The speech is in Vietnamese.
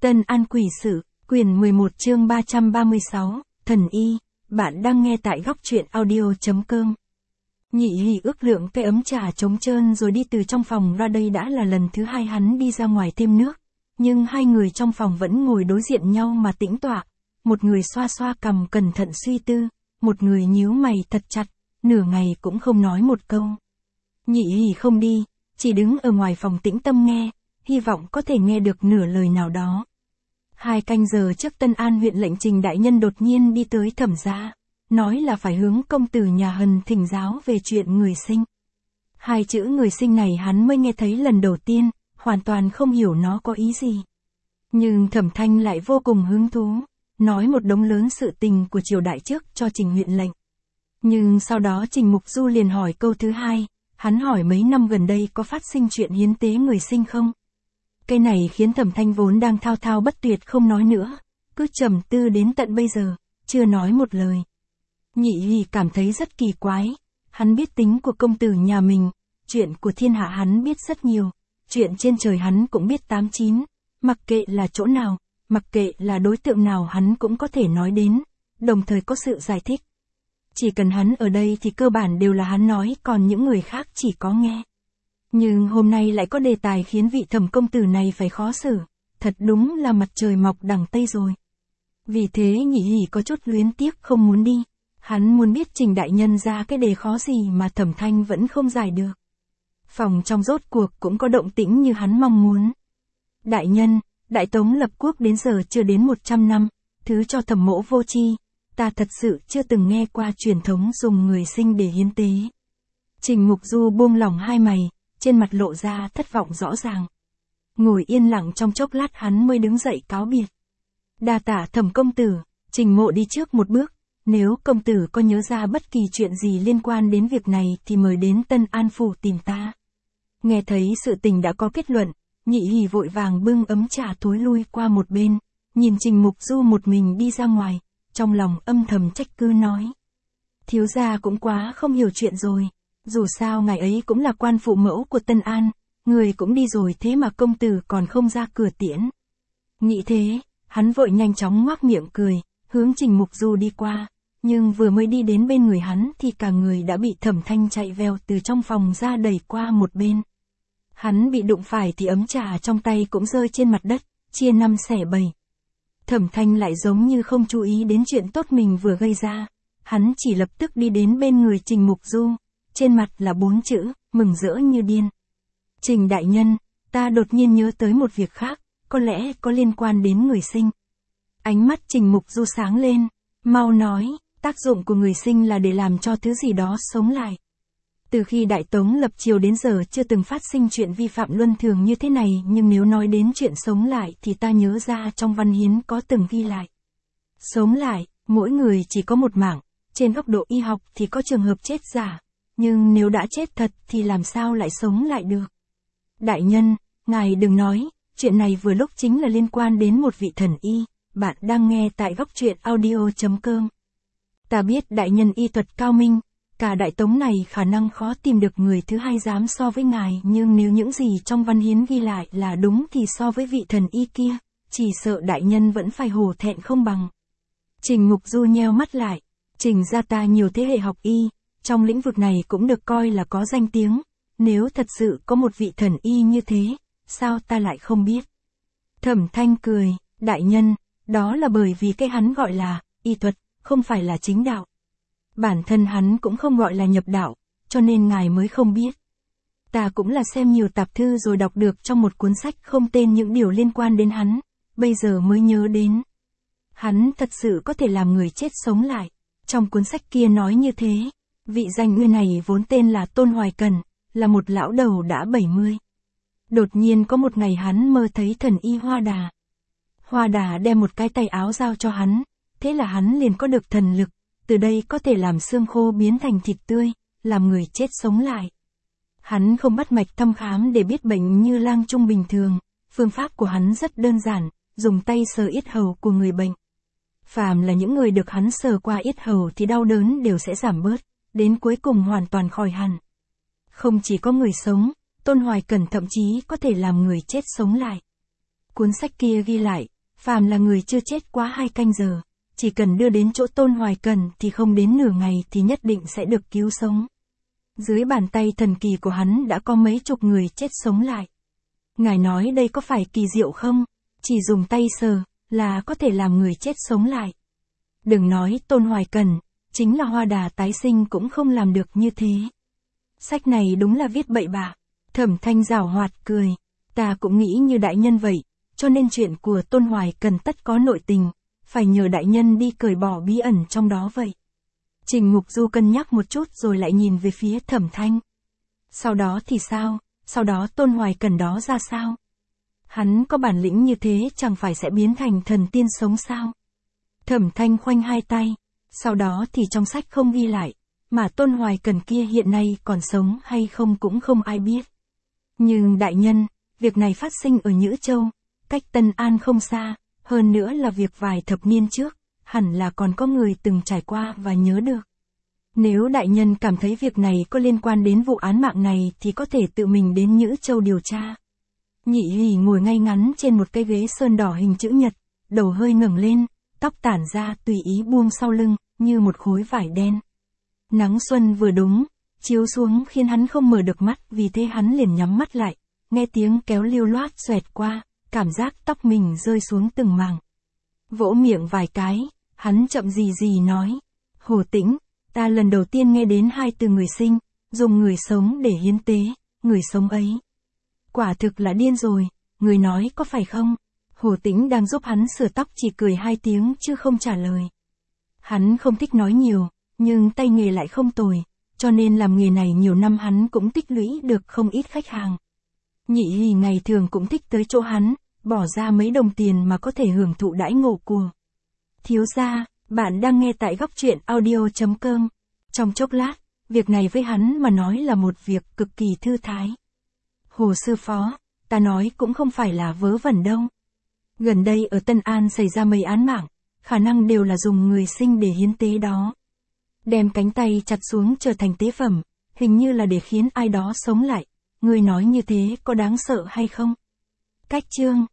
Tân An Quỷ Sự, quyển 11 chương 336, Thần Y, bạn đang nghe tại góc truyện audio.com. Nhị Hỉ ước lượng cái ấm trà trống trơn rồi đi từ trong phòng ra, đây đã là lần thứ hai hắn đi ra ngoài thêm nước. Nhưng hai người trong phòng vẫn ngồi đối diện nhau mà tĩnh tọa, một người xoa xoa cằm cẩn thận suy tư, một người nhíu mày thật chặt, nửa ngày cũng không nói một câu. Nhị Hỉ không đi, chỉ đứng ở ngoài phòng tĩnh tâm nghe, hy vọng có thể nghe được nửa lời nào đó. 2 canh giờ trước Tân An huyện lệnh Trình đại nhân đột nhiên đi tới Thẩm gia, nói là phải hướng công tử nhà Hần thỉnh giáo về chuyện người sinh. 2 chữ người sinh này hắn mới nghe thấy lần đầu tiên, hoàn toàn không hiểu nó có ý gì. Nhưng Thẩm Thanh lại vô cùng hứng thú, nói một đống lớn sự tình của triều đại trước cho Trình huyện lệnh. Nhưng sau đó Trình Mục Du liền hỏi câu thứ hai, hắn hỏi mấy năm gần đây có phát sinh chuyện hiến tế người sinh không? Cái này khiến Thẩm Thanh vốn đang thao thao bất tuyệt không nói nữa, cứ trầm tư đến tận bây giờ, chưa nói một lời. Nhị Hỉ cảm thấy rất kỳ quái, hắn biết tính của công tử nhà mình, chuyện của thiên hạ hắn biết rất nhiều, chuyện trên trời hắn cũng biết 89, mặc kệ là chỗ nào, mặc kệ là đối tượng nào hắn cũng có thể nói đến, đồng thời có sự giải thích. Chỉ cần hắn ở đây thì cơ bản đều là hắn nói, còn những người khác chỉ có nghe. Nhưng hôm nay lại có đề tài khiến vị Thẩm công tử này phải khó xử, thật đúng là mặt trời mọc đằng Tây rồi. Vì thế Nhị Hỉ có chút luyến tiếc không muốn đi, hắn muốn biết Trình đại nhân ra cái đề khó gì mà Thẩm Thanh vẫn không giải được. Phòng trong rốt cuộc cũng có động tĩnh như hắn mong muốn. Đại nhân, Đại Tống lập quốc đến giờ chưa đến 100 năm, thứ cho Thẩm mỗ vô tri, ta thật sự chưa từng nghe qua truyền thống dùng người sinh để hiến tế. Trình Mục Du buông lỏng hai mày, trên mặt lộ ra thất vọng rõ ràng. Ngồi yên lặng trong chốc lát hắn mới đứng dậy cáo biệt. Đa tạ Thẩm công tử, Trình mộ đi trước một bước, nếu công tử có nhớ ra bất kỳ chuyện gì liên quan đến việc này thì mời đến Tân An phủ tìm ta. Nghe thấy sự tình đã có kết luận, Nhị Hỉ vội vàng bưng ấm trà thối lui qua một bên, nhìn Trình Mục Du một mình đi ra ngoài, trong lòng âm thầm trách cứ nói. Thiếu gia cũng quá không hiểu chuyện rồi. Dù sao ngày ấy cũng là quan phụ mẫu của Tân An, người cũng đi rồi thế mà công tử còn không ra cửa tiễn. Nghĩ thế, hắn vội nhanh chóng ngoác miệng cười, hướng Trình Mục Du đi qua, nhưng vừa mới đi đến bên người hắn thì cả người đã bị Thẩm Thanh chạy vèo từ trong phòng ra đẩy qua một bên. Hắn bị đụng phải thì ấm trà trong tay cũng rơi trên mặt đất, chia 5 xẻ 7. Thẩm Thanh lại giống như không chú ý đến chuyện tốt mình vừa gây ra, hắn chỉ lập tức đi đến bên người Trình Mục Du. Trên mặt là 4 chữ, mừng rỡ như điên. Trình đại nhân, ta đột nhiên nhớ tới một việc khác, có lẽ có liên quan đến người sinh. Ánh mắt Trình Mục Du sáng lên, mau nói, tác dụng của người sinh là để làm cho thứ gì đó sống lại. Từ khi Đại Tống lập triều đến giờ chưa từng phát sinh chuyện vi phạm luân thường như thế này, nhưng nếu nói đến chuyện sống lại thì ta nhớ ra trong văn hiến có từng ghi lại. Sống lại, mỗi người chỉ có một mạng, trên góc độ y học thì có trường hợp chết giả. Nhưng nếu đã chết thật thì làm sao lại sống lại được? Đại nhân, ngài đừng nói, chuyện này vừa lúc chính là liên quan đến một vị thần y, bạn đang nghe tại góc truyện audio.com. Ta biết đại nhân y thuật cao minh, cả Đại Tống này khả năng khó tìm được người thứ hai dám so với ngài, nhưng nếu những gì trong văn hiến ghi lại là đúng thì so với vị thần y kia, chỉ sợ đại nhân vẫn phải hổ thẹn không bằng. Trình Mục Du nheo mắt lại, Trình gia ta nhiều thế hệ học y. Trong lĩnh vực này cũng được coi là có danh tiếng, nếu thật sự có một vị thần y như thế, sao ta lại không biết? Thẩm Thanh cười, đại nhân, đó là bởi vì cái hắn gọi là y thuật, không phải là chính đạo. Bản thân hắn cũng không gọi là nhập đạo, cho nên ngài mới không biết. Ta cũng là xem nhiều tạp thư rồi đọc được trong một cuốn sách không tên những điều liên quan đến hắn, bây giờ mới nhớ đến. Hắn thật sự có thể làm người chết sống lại, trong cuốn sách kia nói như thế. Vị danh nguyên này vốn tên là Tôn Hoài Cần, là một lão đầu đã 70. Đột nhiên có một ngày hắn mơ thấy thần y Hoa Đà. Hoa Đà đem một cái tay áo giao cho hắn, thế là hắn liền có được thần lực, từ đây có thể làm xương khô biến thành thịt tươi, làm người chết sống lại. Hắn không bắt mạch thăm khám để biết bệnh như lang trung bình thường, phương pháp của hắn rất đơn giản, dùng tay sờ yết hầu của người bệnh. Phàm là những người được hắn sờ qua yết hầu thì đau đớn đều sẽ giảm bớt. Đến cuối cùng hoàn toàn khỏi hẳn. Không chỉ có người sống, Tôn Hoài Cẩn thậm chí có thể làm người chết sống lại. Cuốn sách kia ghi lại, phàm là người chưa chết quá 2 canh giờ, chỉ cần đưa đến chỗ Tôn Hoài Cần thì không đến nửa ngày thì nhất định sẽ được cứu sống. Dưới bàn tay thần kỳ của hắn đã có mấy chục người chết sống lại. Ngài nói đây có phải kỳ diệu không? Chỉ dùng tay sờ, là có thể làm người chết sống lại. Đừng nói Tôn Hoài Cần, chính là Hoa Đà tái sinh cũng không làm được như thế. Sách này đúng là viết bậy bạ. Thẩm Thanh giảo hoạt cười. Ta cũng nghĩ như đại nhân vậy, cho nên chuyện của Tôn Hoài Cần tất có nội tình, phải nhờ đại nhân đi cởi bỏ bí ẩn trong đó vậy. Trình Ngục Du cân nhắc một chút rồi lại nhìn về phía Thẩm Thanh. Sau đó thì sao? Sau đó Tôn Hoài Cần đó ra sao? Hắn có bản lĩnh như thế chẳng phải sẽ biến thành thần tiên sống sao? Thẩm Thanh khoanh hai tay. Sau đó thì trong sách không ghi lại, mà Tôn Hoài Cần kia hiện nay còn sống hay không cũng không ai biết. Nhưng đại nhân, việc này phát sinh ở Nhữ Châu, cách Tân An không xa, hơn nữa là việc vài thập niên trước, hẳn là còn có người từng trải qua và nhớ được. Nếu đại nhân cảm thấy việc này có liên quan đến vụ án mạng này thì có thể tự mình đến Nhữ Châu điều tra. Nhị Hỷ ngồi ngay ngắn trên một cái ghế sơn đỏ hình chữ nhật, đầu hơi ngẩng lên, tóc tản ra tùy ý buông sau lưng, như một khối vải đen. Nắng xuân vừa đúng, chiếu xuống khiến hắn không mở được mắt, vì thế hắn liền nhắm mắt lại, nghe tiếng kéo lưu loát xoẹt qua, cảm giác tóc mình rơi xuống từng mảng. Vỗ miệng vài cái, hắn chậm gì nói, Hồ Tĩnh, ta lần đầu tiên nghe đến 2 từ người sinh, dùng người sống để hiến tế, người sống ấy. Quả thực là điên rồi, người nói có phải không? Hồ Tĩnh đang giúp hắn sửa tóc chỉ cười 2 tiếng chứ không trả lời. Hắn không thích nói nhiều, nhưng tay nghề lại không tồi, cho nên làm nghề này nhiều năm hắn cũng tích lũy được không ít khách hàng. Nhị Hỷ ngày thường cũng thích tới chỗ hắn, bỏ ra mấy đồng tiền mà có thể hưởng thụ đãi ngộ của thiếu gia. Bạn đang nghe tại góc truyện audio.com. Trong chốc lát, việc này với hắn mà nói là một việc cực kỳ thư thái. Hồ sư phó, ta nói cũng không phải là vớ vẩn đâu. Gần đây ở Tân An xảy ra mấy án mạng, khả năng đều là dùng người sinh để hiến tế đó. Đem cánh tay chặt xuống trở thành tế phẩm, hình như là để khiến ai đó sống lại. Ngươi nói như thế có đáng sợ hay không? Cách chương